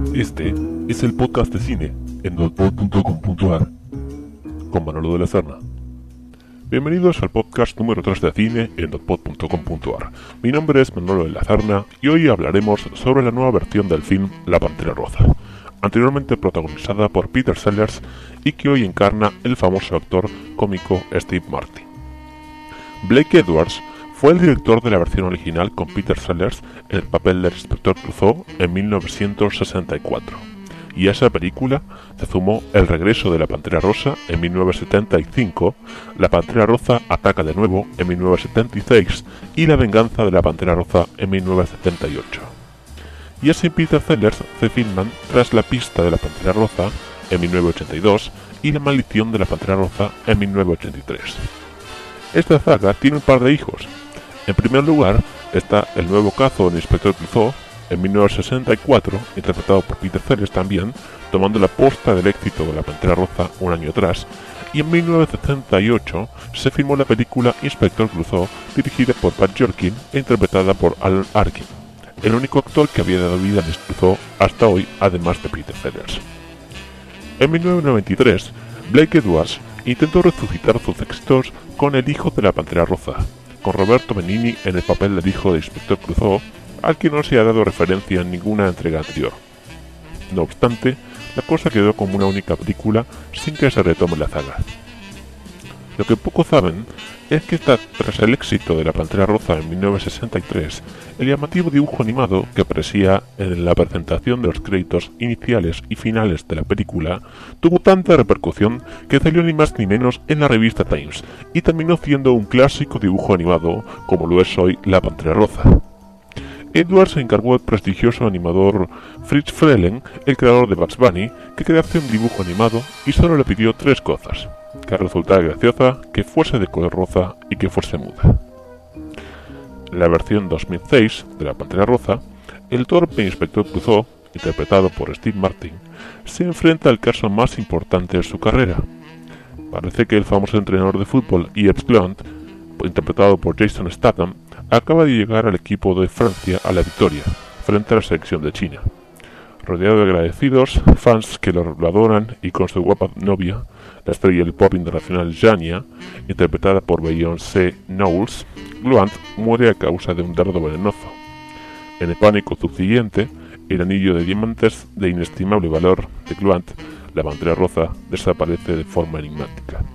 Este es el podcast de cine en dotpod.com.ar con Manolo de la Serna. Bienvenidos al podcast número 3 de cine en dotpod.com.ar. Mi nombre es Manolo de la Serna y hoy hablaremos sobre la nueva versión del film La Pantera Rosa, anteriormente protagonizada por Peter Sellers y que hoy encarna el famoso actor cómico Steve Martin. Blake Edwards fue el director de la versión original con Peter Sellers en el papel del Inspector Clouseau en 1964, y a esa película se sumó El regreso de la Pantera Rosa en 1975, La Pantera Rosa ataca de nuevo en 1976 y La venganza de la Pantera Rosa en 1978. Y así Peter Sellers se filman Tras la pista de la Pantera Rosa en 1982 y La maldición de la Pantera Rosa en 1983. Esta saga tiene un par de hijos. En primer lugar está El nuevo caso del Inspector Clouseau en 1964, interpretado por Peter Sellers también, tomando la posta del éxito de la Pantera Rosa un año atrás, y en 1978 se filmó la película Inspector Clouseau, dirigida por Pat Jorkin e interpretada por Alan Arkin, el único actor que había dado vida a Clouseau hasta hoy, además de Peter Sellers. En 1993, Blake Edwards intentó resucitar sus éxitos con El hijo de la Pantera Rosa, con Roberto Benigni en el papel del hijo del Inspector Clouseau, al que no se ha dado referencia en ninguna entrega anterior. No obstante, la cosa quedó como una única película sin que se retome la saga. Lo que pocos saben es que tras el éxito de la Pantera Rosa en 1963, el llamativo dibujo animado que aparecía en la presentación de los créditos iniciales y finales de la película tuvo tanta repercusión que salió ni más ni menos en la revista Times y terminó siendo un clásico dibujo animado como lo es hoy la Pantera Rosa. Edwards se encargó al prestigioso animador Fritz Freleng, el creador de Bugs Bunny, que crease un dibujo animado y solo le pidió tres cosas: que resultara graciosa, que fuese de color rosa y que fuese muda. En la versión 2006 de La Pantera Rosa, el torpe Inspector Clouseau, interpretado por Steve Martin, se enfrenta al caso más importante de su carrera. Parece que el famoso entrenador de fútbol Yves Blount, interpretado por Jason Statham, acaba de llegar al equipo de Francia a la victoria, frente a la selección de China. Rodeado de agradecidos, fans que lo adoran y con su guapa novia, la estrella del pop internacional Jania, interpretada por Beyoncé Knowles, Blount muere a causa de un dardo venenoso. En el pánico subsiguiente, el anillo de diamantes de inestimable valor de Blount, la Pantera Rosa, desaparece de forma enigmática.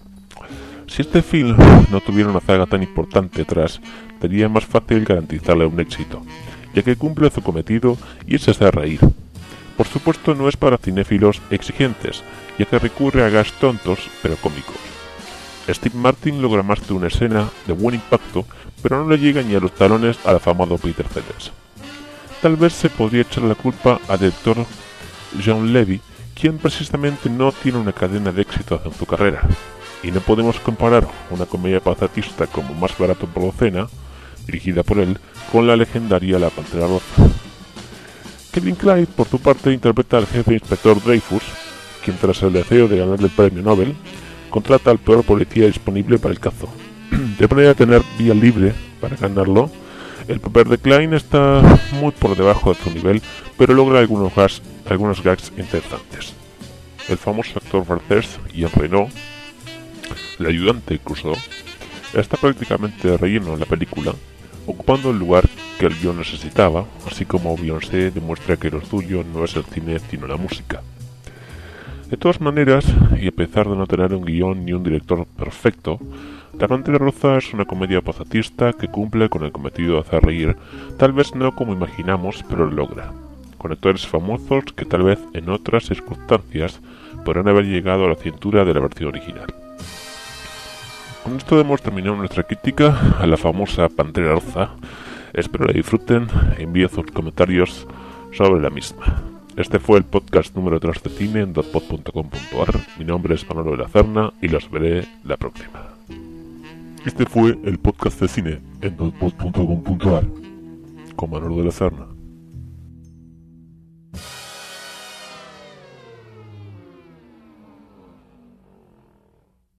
Si este film no tuviera una saga tan importante detrás, sería más fácil garantizarle un éxito, ya que cumple su cometido y es hacer reír. Por supuesto no es para cinéfilos exigentes, ya que recurre a gags tontos pero cómicos. Steve Martin logra más de una escena de buen impacto, pero no le llega ni a los talones al afamado Peter Sellers. Tal vez se podría echar la culpa al director John Levy, quien precisamente no tiene una cadena de éxitos en su carrera. Y no podemos comparar una comedia pacifista como Más barato por docena, dirigida por él, con la legendaria La Pantera Rosa. Kevin Kline, por su parte, interpreta al jefe inspector Dreyfus, quien tras el deseo de ganar el premio Nobel, contrata al peor policía disponible para el caso. De manera a tener vía libre para ganarlo, el papel de Kline está muy por debajo de su nivel, pero logra algunos gags interesantes. El famoso actor francés Jean Reno, el ayudante Clouseau, está prácticamente de relleno en la película, ocupando el lugar que el guion necesitaba, así como Beyoncé demuestra que lo suyo no es el cine sino la música. De todas maneras, y a pesar de no tener un guion ni un director perfecto, La Pantera Rosa es una comedia pacifista que cumple con el cometido de hacer reír, tal vez no como imaginamos, pero lo logra, con actores famosos que tal vez en otras circunstancias podrán haber llegado a la cintura de la versión original. Con esto hemos terminado nuestra crítica a la famosa Pantera Rosa. Espero la disfruten e envíen sus comentarios sobre la misma. Este fue el podcast número 3 de cine en dotpod.com.ar. Mi nombre es Manolo de la Serna y los veré la próxima. Este fue el podcast de cine en dotpod.com.ar con Manolo de la Serna.